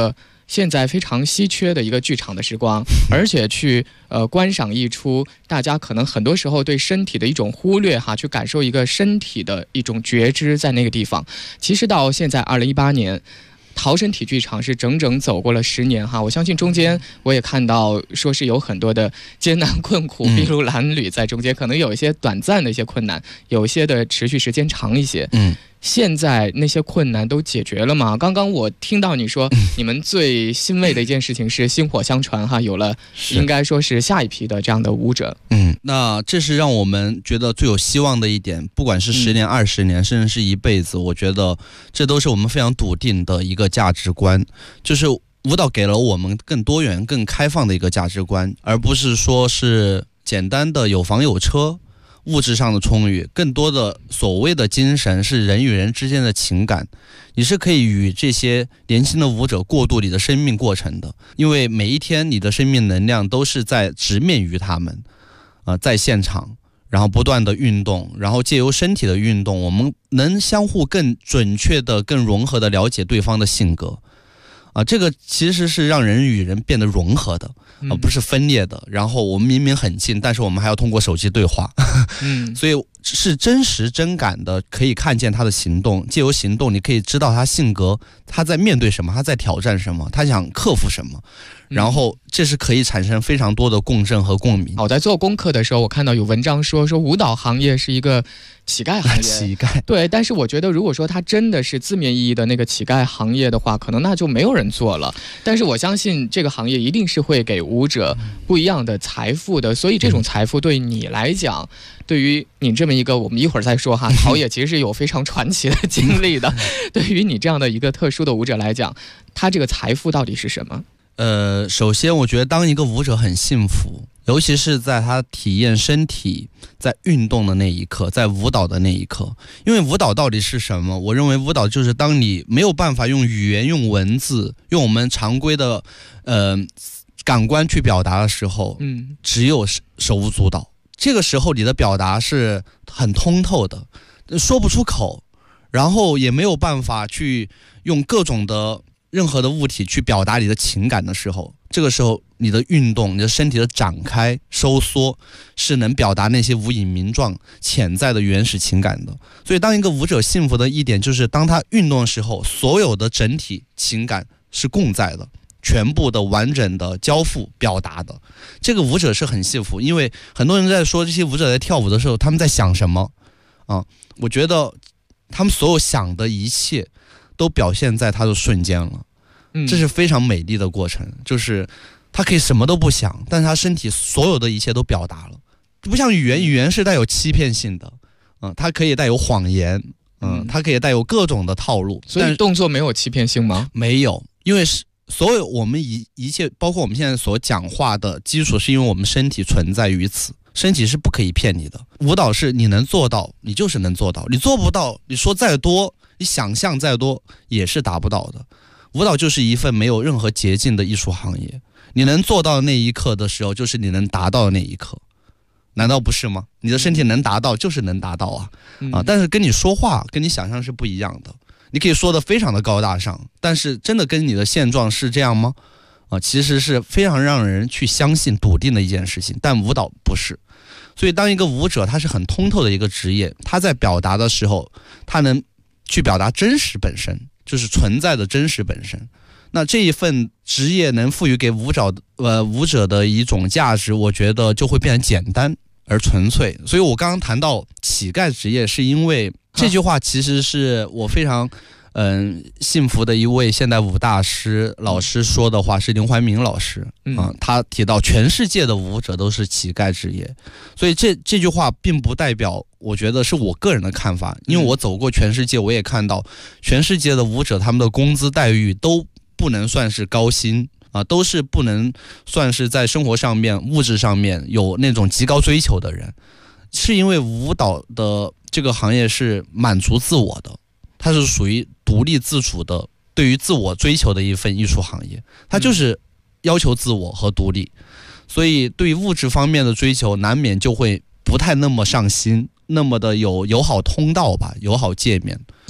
现在非常稀缺的一个剧场的时光，而且去观赏一出大家可能很多时候对身体的一种忽略哈，去感受一个身体的一种觉知在那个地方。其实到现在2018年。陶身体剧场是整整走过了10年哈，我相信中间我也看到说是有很多的艰难困苦，筚路蓝缕在中间，可能有一些短暂的一些困难，有一些的持续时间长一些。现在那些困难都解决了吗？刚刚我听到你说，你们最欣慰的一件事情是薪火相传哈，有了应该说是下一批的这样的舞者。 那这是让我们觉得最有希望的一点，不管是10年、20年，甚至是一辈子，我觉得这都是我们非常笃定的一个价值观，就是舞蹈给了我们更多元、更开放的一个价值观，而不是说是简单的有房有车。物质上的充裕，更多的所谓的精神是人与人之间的情感，你是可以与这些年轻的舞者过渡你的生命过程的，因为每一天你的生命能量都是在直面于他们，在现场，然后不断的运动，然后借由身体的运动，我们能相互更准确的、更融合的了解对方的性格。这个其实是让人与人变得融合的，不是分裂的。然后我们明明很近，但是我们还要通过手机对话，所以是真实真感的，可以看见他的行动，借由行动你可以知道他性格，他在面对什么，他在挑战什么，他想克服什么，然后这是可以产生非常多的共振和共鸣。 我在做功课的时候，我看到有文章说舞蹈行业是一个乞丐行业。 乞丐， 对，但是我觉得如果说它真的是字面意义的那个乞丐行业的话，可能那就没有人做了。但是我相信这个行业一定是会给舞者不一样的财富的，所以这种财富对你来讲，对于你这么一个，我们一会儿再说哈，陶冶其实是有非常传奇的经历的。对于你这样的一个特殊的舞者来讲，他这个财富到底是什么？ 首先我觉得当一个舞者很幸福，尤其是在他体验身体在运动的那一刻，在舞蹈的那一刻。因为舞蹈到底是什么？我认为舞蹈就是当你没有办法用语言、用文字、用我们常规的感官去表达的时候，只有手舞足蹈。这个时候你的表达是很通透的，说不出口，然后也没有办法去用各种的任何的物体去表达你的情感的时候，这个时候你的运动，你的身体的展开收缩是能表达那些无影名状潜在的原始情感的。所以当一个舞者幸福的一点就是当他运动的时候，所有的整体情感是共在的，全部的完整的交付表达的，这个舞者是很幸福。因为很多人在说这些舞者在跳舞的时候他们在想什么我觉得他们所有想的一切都表现在他的瞬间了，这是非常美丽的过程，就是他可以什么都不想，但是他身体所有的一切都表达了，不像语言，语言是带有欺骗性的，它可以带有谎言，它可以带有各种的套路。 所以动作没有欺骗性吗？ 没有，因为所有我们一切，包括我们现在所讲话的基础，是因为我们身体存在于此，身体是不可以骗你的。舞蹈是你能做到，你就是能做到，你做不到，你说再多，你想象再多也是达不到的。舞蹈就是一份没有任何捷径的艺术行业，你能做到那一刻的时候，就是你能达到的那一刻，难道不是吗？你的身体能达到就是能达到但是跟你说话跟你想象是不一样的。你可以说的非常的高大上，但是真的跟你的现状是这样吗？其实是非常让人去相信笃定的一件事情，但舞蹈不是。所以当一个舞者他是很通透的一个职业，他在表达的时候，他能去表达真实本身，就是存在的真实本身。那这一份职业能赋予给舞者的一种价值，我觉得就会变得简单而纯粹。所以我刚刚谈到乞丐职业，是因为这句话其实是我非常幸福的一位现代舞大师老师说的话，是林怀民老师他提到全世界的舞者都是乞丐职业。所以这句话并不代表，我觉得是我个人的看法，因为我走过全世界，我也看到全世界的舞者他们的工资待遇都不能算是高薪都是不能算是在生活上面物质上面有那种极高追求的人，是因为舞蹈的这个行业是满足自我的，它是属于独立自主的，对于自我追求的一份艺术行业，它就是要求自我和独立。所以对于物质方面的追求难免就会不太那么上心，那么的有友好通道吧，友好界面。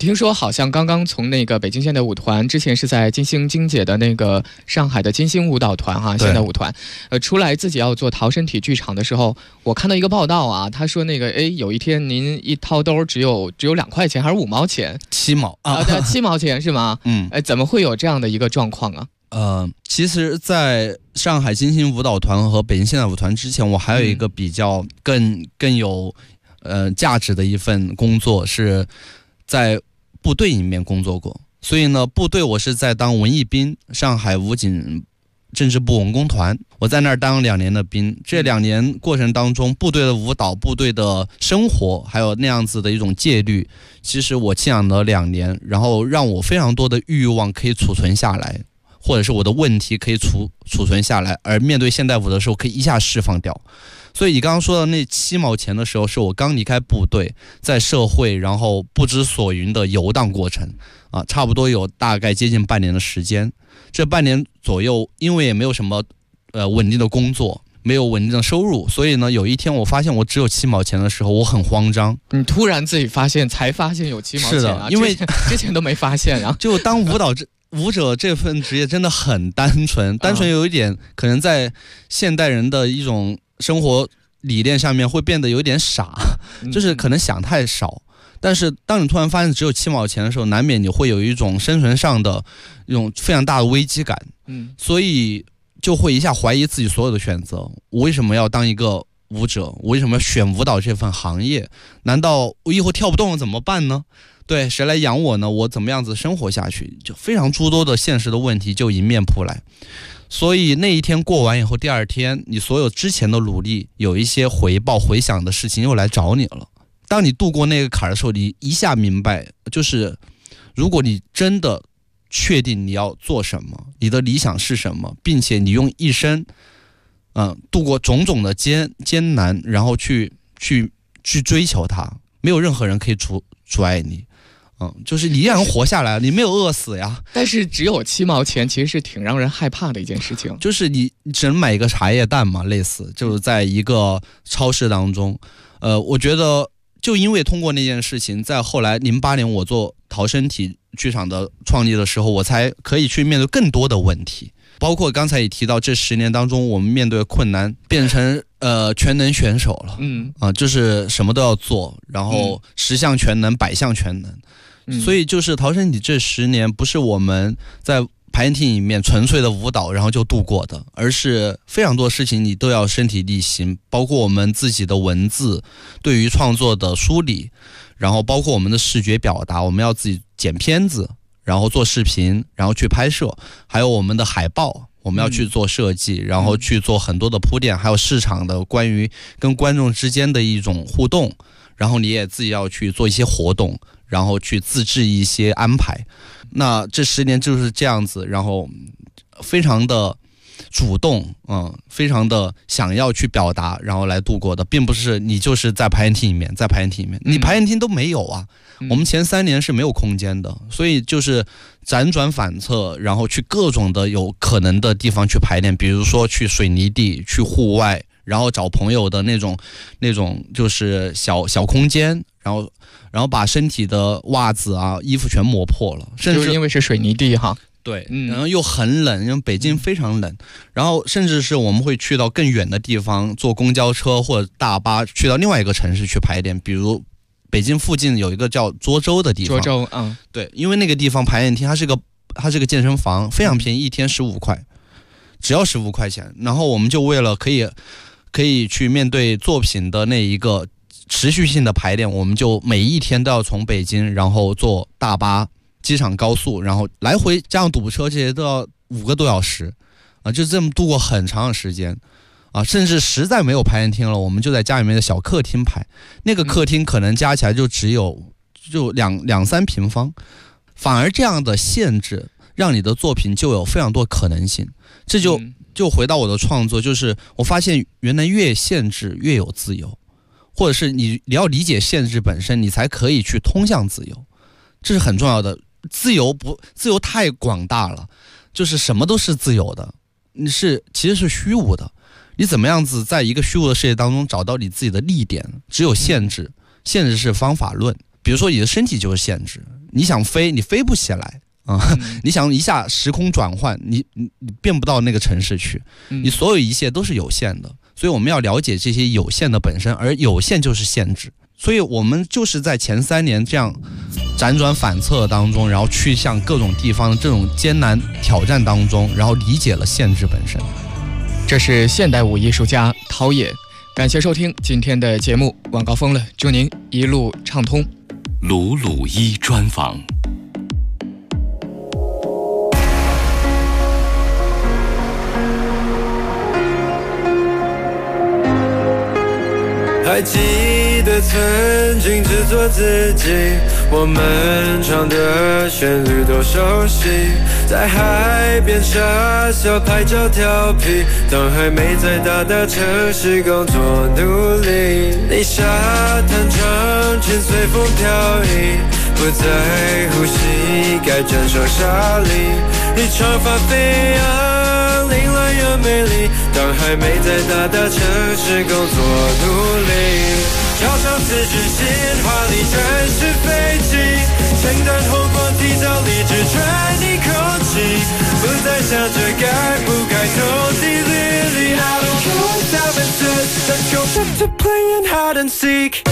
听说好像刚刚从那个北京现代舞团，之前是在金星金姐的那个上海的金星舞蹈团哈，现代舞团，出来自己要做陶身体剧场的时候，我看到一个报道啊，他说那个有一天您一掏兜只有2块钱还是5毛钱 ？7毛啊， 对，7毛钱是吗？怎么会有这样的一个状况啊？ 其实在上海金星舞蹈团和北京现代舞团之前，我还有一个比较更有价值的一份工作，是在部队里面工作过。所以呢，部队我是在当文艺兵，上海武警政治部文工团，我在那儿当2年的兵。这2年过程当中，部队的舞蹈、部队的生活，还有那样子的一种戒律，其实我浸养了2年，然后让我非常多的欲望可以储存下来，或者是我的问题可以储存下来，而面对现代舞的时候可以一下释放掉。所以你刚刚说的那7毛钱的时候，是我刚离开部队，在社会然后不知所云的游荡过程啊，差不多有大概接近半年的时间。这半年左右，因为也没有什么稳定的工作，没有稳定的收入，所以呢，有一天我发现我只有7毛钱的时候，我很慌张。 你突然自己才发现有7毛钱啊？ 是的，因为之前都没发现啊。 就当舞者这份职业真的很单纯有一点可能在现代人的一种生活理念上面会变得有点傻，就是可能想太少。但是当你突然发现只有7毛钱的时候，难免你会有一种生存上的一种非常大的危机感。所以就会一下怀疑自己所有的选择。我为什么要当一个舞者？我为什么要选舞蹈这份行业？难道我以后跳不动了怎么办呢？对，谁来养我呢？我怎么样子生活下去？就非常诸多的现实的问题就迎面扑来。所以那一天过完以后，第2天你所有之前的努力有一些回响的事情又来找你了。当你度过那个坎的时候，你一下明白，就是如果你真的确定你要做什么，你的理想是什么，并且你用一生度过种种的艰难，然后去追求它，没有任何人可以阻碍你。就是你依然活下来，你没有饿死呀。 但是只有7毛钱，其实是挺让人害怕的一件事情。 就是你只能买一个茶叶蛋嘛，类似，就是在一个超市当中。我觉得就因为通过那件事情，在后来08年我做陶身体剧场的创立的时候，我才可以去面对更多的问题。包括刚才也提到，这10年当中我们面对的困难，变成全能选手了。就是什么都要做，然后10项全能100项全能。所以就是陶身体这10年不是我们在排练厅里面纯粹的舞蹈然后就度过的，而是非常多事情你都要身体力行，包括我们自己的文字对于创作的梳理，然后包括我们的视觉表达，我们要自己剪片子，然后做视频，然后去拍摄，还有我们的海报我们要去做设计，然后去做很多的铺垫，还有市场的关于跟观众之间的一种互动，然后你也自己要去做一些活动，然后去自制一些安排。那这10年就是这样子，然后非常的主动，非常的想要去表达，然后来度过的，并不是你就是在排练厅里面，你排练厅都没有啊。我们前3年是没有空间的，所以就是辗转反侧，然后去各种的有可能的地方去排练，比如说去水泥地，去户外，然后找朋友的那种就是小空间，然后把身体的袜子啊、衣服全磨破了，甚至就是因为是水泥地哈。 对，然后又很冷，因为北京非常冷，然后甚至是我们会去到更远的地方，坐公交车或者大巴去到另外一个城市去排练，比如北京附近有一个叫涿州的地方。 涿州， 对，因为那个地方排练厅它是个健身房，非常便宜，一天15块，只要15块钱。然后我们就为了可以去面对作品的那一个持续性的排练，我们就每一天都要从北京，然后坐大巴、机场高速，然后来回加上堵车，这些都要5个多小时啊，就这么度过很长的时间啊。甚至实在没有排练厅了，我们就在家里面的小客厅排，那个客厅可能加起来就只有2-3平方，反而这样的限制让你的作品就有非常多可能性。这就回到我的创作，就是我发现原来越限制越有自由，或者是你要理解限制本身，你才可以去通向自由，这是很重要的。自由太广大了，就是什么都是自由的，其实是虚无的。你怎么样子在一个虚无的世界当中找到你自己的力点？只有限制，限制是方法论。比如说你的身体就是限制， 你想飞，你飞不起来啊！你想一下时空转换，你变不到那个城市去，你所有一切都是有限的。所以我们要了解这些有限的本身，而有限就是限制。所以我们就是在前3年这样辗转反侧当中，然后去向各种地方的这种艰难挑战当中，然后理解了限制本身。 这是现代舞艺术家陶冶。感谢收听今天的节目，晚高峰了，祝您一路畅通。 鲁鲁一专访。 还记得曾经只做自己，我们唱的旋律多熟悉，在海边傻笑拍照调皮，当还没在大城市工作努力。你沙滩长裙随风飘逸，不在乎膝盖沾上沙粒，你长发飞扬凌乱又美丽，当还没在大城市工作努力。交上辞职信，华丽展示飞机，承担后光提早离职喘一口气，不再想着该不该投递履历。I don't know what's happened, let's go back to playing hide and seek.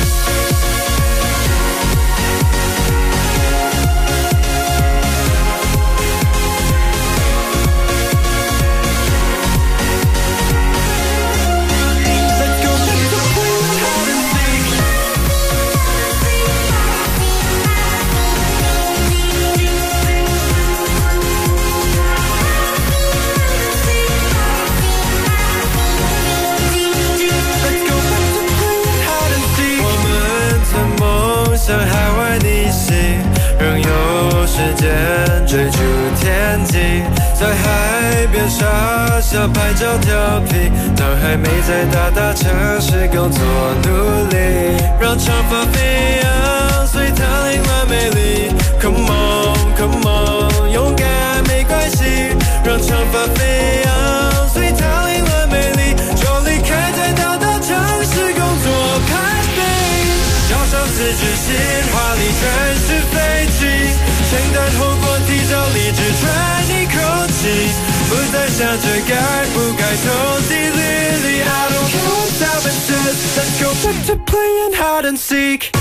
向海外逆行，仍有时间追逐天际，在海边傻笑拍照调皮，当还没在大城市工作努力，让长发飞扬随它凌乱美丽。 Come on Come on 勇敢没关系，让长发飞扬随它凌乱美丽，就离开在大城市工作拍背，交上辞职信，华丽展示飞机，承担后果提早离职喘一口气，不再想着该不该投递履历。I don't care what's happened, let's go back to playing hide and seek.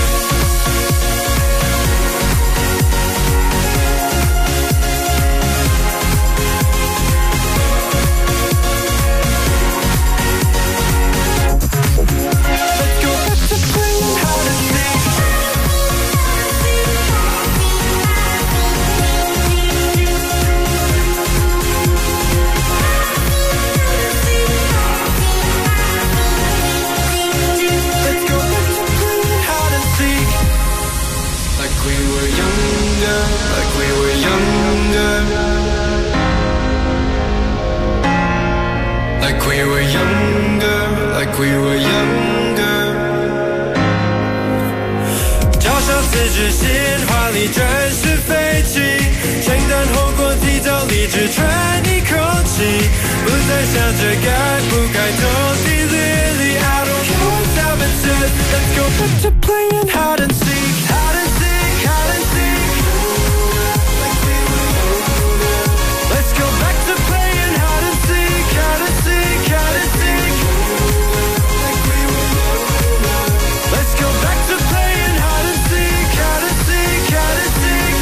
We were younger， 交上辞职信，华丽展示飞机，承担后果提早离职喘一口气，不再想着该不该投递履历。I don't care what's happened, let's go back to playing hide and seek, hide and seek, hide and seek. Let's go back to playing hide and seek, hide and seek, hide and seek. Let's go back to playing hide and seek, hide and seek, hide and seek.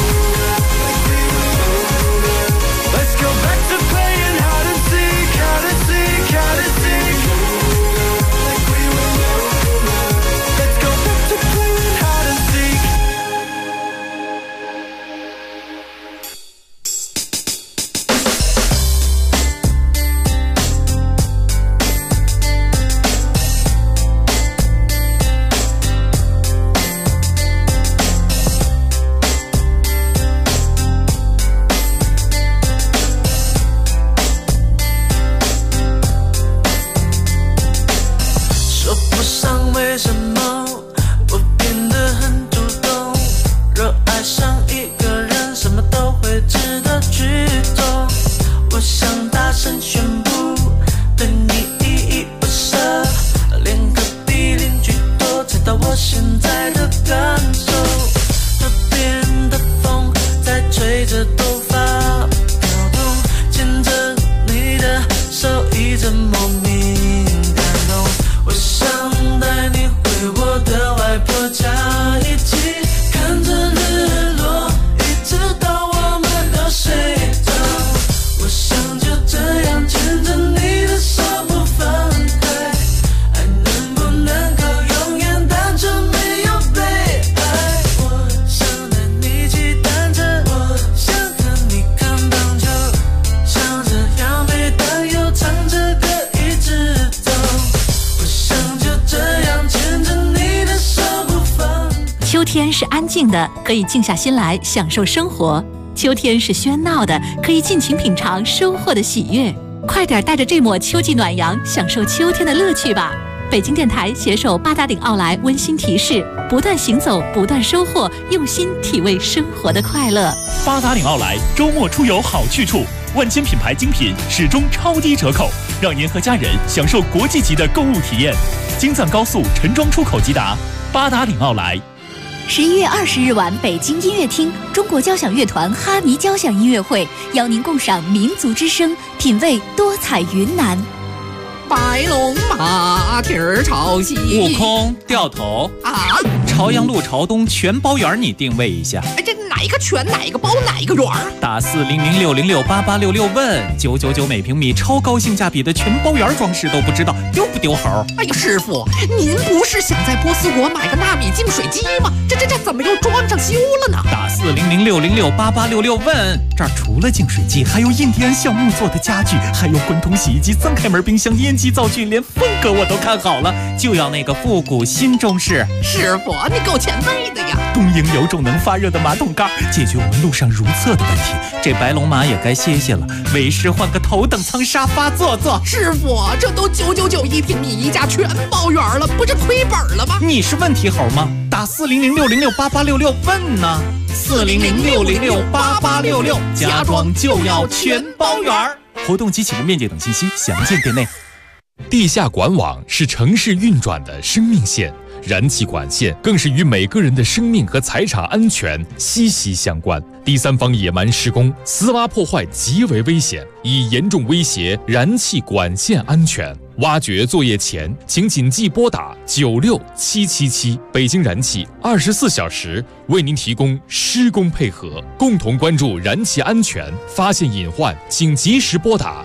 Let's go back to playing hide and seek, hide and seek, hide and seek. Let's go back to playing hide and seek. 天是安静的，可以静下心来享受生活；秋天是喧闹的，可以尽情品尝收获的喜悦。快点带着这抹秋季暖阳，享受秋天的乐趣吧！北京电台携手八达岭奥莱温馨提示：不断行走，不断收获，用心体味生活的快乐。 八达岭奥莱周末出游好去处，万千品牌精品始终超低折扣，让您和家人享受国际级的购物体验。京藏高速陈庄出口即达，八达岭奥莱。 11月20日晚，北京音乐厅，中国交响乐团哈尼交响音乐会邀您共赏民族之声，品味多彩云南。 白龙马蹄儿朝西， 悟空掉头啊！ 朝阳路朝东全包圆，你定位一下。 哎，这哪个全哪个包哪个圆？ 打40060688866问999每平米，超高性价比的全包圆装饰都不知道丢不丢猴？ 哎呀，师傅，您不是想在波斯国买个纳米净水机吗？这怎么又装上修了呢？ 打40060688866问，这儿除了净水机，还有印第安橡木做的家具，还有滚筒洗衣机、3开门冰箱、烟机灶具，连风格我都看好了，就要那个复古新中式。 师傅，你够前卫的呀！ 东营有种能发热的马桶盖，解决我们路上如厕的问题。这白龙马也该歇歇了，为师换个头等舱沙发坐坐。 师傅，这都999一平米，一家全包圆了，不是亏本了吗？ 你是问题猴吗？打40060688866问呢，40060688866，家装就要全包圆。活动及启动面积等信息详见店内。 地下管网是城市运转的生命线，燃气管线更是与每个人的生命和财产安全息息相关。第三方野蛮施工、私挖破坏极为危险，已严重威胁燃气管线安全。挖掘作业前，请谨记拨打96777，北京燃气24小时为您提供施工配合，共同关注燃气安全，发现隐患请及时拨打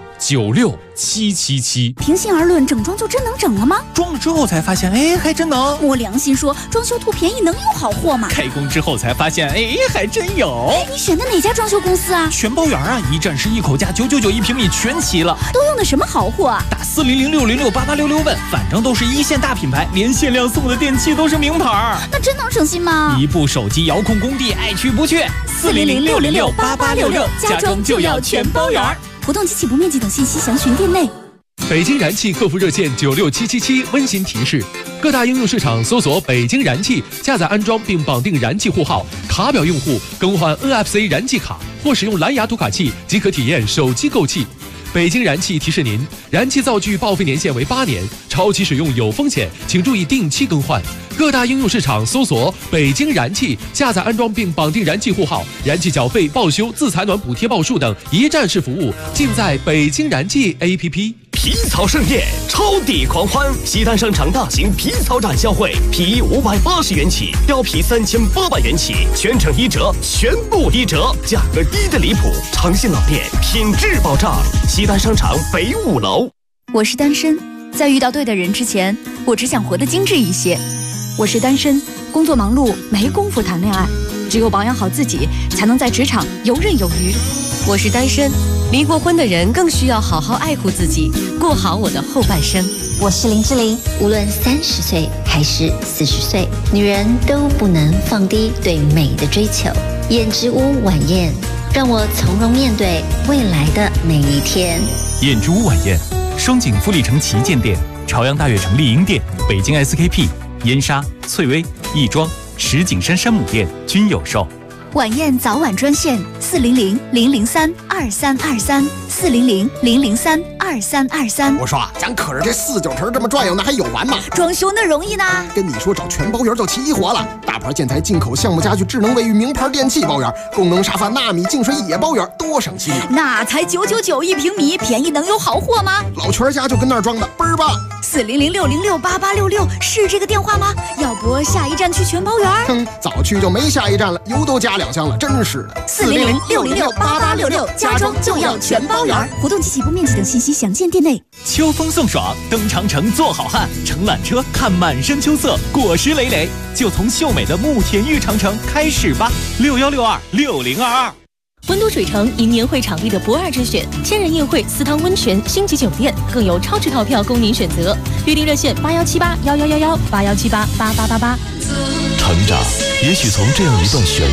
96777。 平心而论，整装就真能整了吗？ 装了之后才发现，哎，还真能。 摸良心说，装修图便宜能有好货吗？ 开工之后才发现，哎，还真有。 哎，你选的哪家装修公司啊？ 全包圆啊，一站式一口价，999一平米全齐了。 都用的什么好货啊？ 打40060688866问，反正都是一线大品牌，连限量送的电器都是名牌。 那真能省心吗？ 一部手机遥控工地，爱去不去。 40060688866，家装就要全包圆。活动及起步面积等信息详询店内。 北京燃气客服热线96777温馨提示：各大应用市场搜索北京燃气，下载安装并绑定燃气户号，卡表用户更换 NFC 燃气卡或使用蓝牙读卡器即可体验手机购气。北京燃气提示您，燃气灶具报废年限为8年，超期使用有风险，请注意定期更换。各大应用市场搜索北京燃气，下载安装并绑定燃气户号，燃气缴费、报修、自采暖补贴报数等一站式服务，尽在北京燃气 APP。 皮草盛宴，超抵狂欢！西单商场大型皮草展销会，皮衣580元起，貂皮3800元起，全程1折，全部1折，价格低的离谱，诚信老店，品质保障。西单商场北5楼。 我是单身，在遇到对的人之前，我只想活得精致一些。我是单身，工作忙碌，没工夫谈恋爱，只有保养好自己，才能在职场游刃有余。 我是单身，离过婚的人更需要好好爱护自己，过好我的后半生。 我是林志玲，无论30岁还是40岁，女人都不能放低对美的追求。燕之屋晚宴，让我从容面对未来的每一天。 燕之屋晚宴，双井富力城旗舰店、朝阳大悦城丽婴店、北京 SKP、燕莎、翠微、亦庄、石景山山姆店均有售。 晚宴早晚专线400-003-2323，400-003-2323。 我说啊，咱可是这4-9成这么转悠，那还有完吗？ 装修那容易呢？ 跟你说，找全包圆就齐活了。大牌建材、进口橡木家具、智能卫浴、名牌电器包圆，功能沙发、纳米净水也包圆，多省心啊！ 那才999一平米，便宜能有好货吗？ 老全家就跟那儿装的，倍儿棒。 40060688866是这个电话吗？要不下一站去全包圆？ 早去就没下一站了，油都加2箱了，真是的。 40060688866，家装就要全包圆。活动及起步面积等信息详见店内。 秋风送爽，登长城做好汉，乘缆车看满山秋色，果实累累，就从秀美的慕田峪长城开始吧。61626022。 温都水城迎年会场地的不二之选，千人宴会、私汤温泉、星级酒店，更有超值套票供您选择。预订热线81781111，81788888。 成长，也许从这样一段旋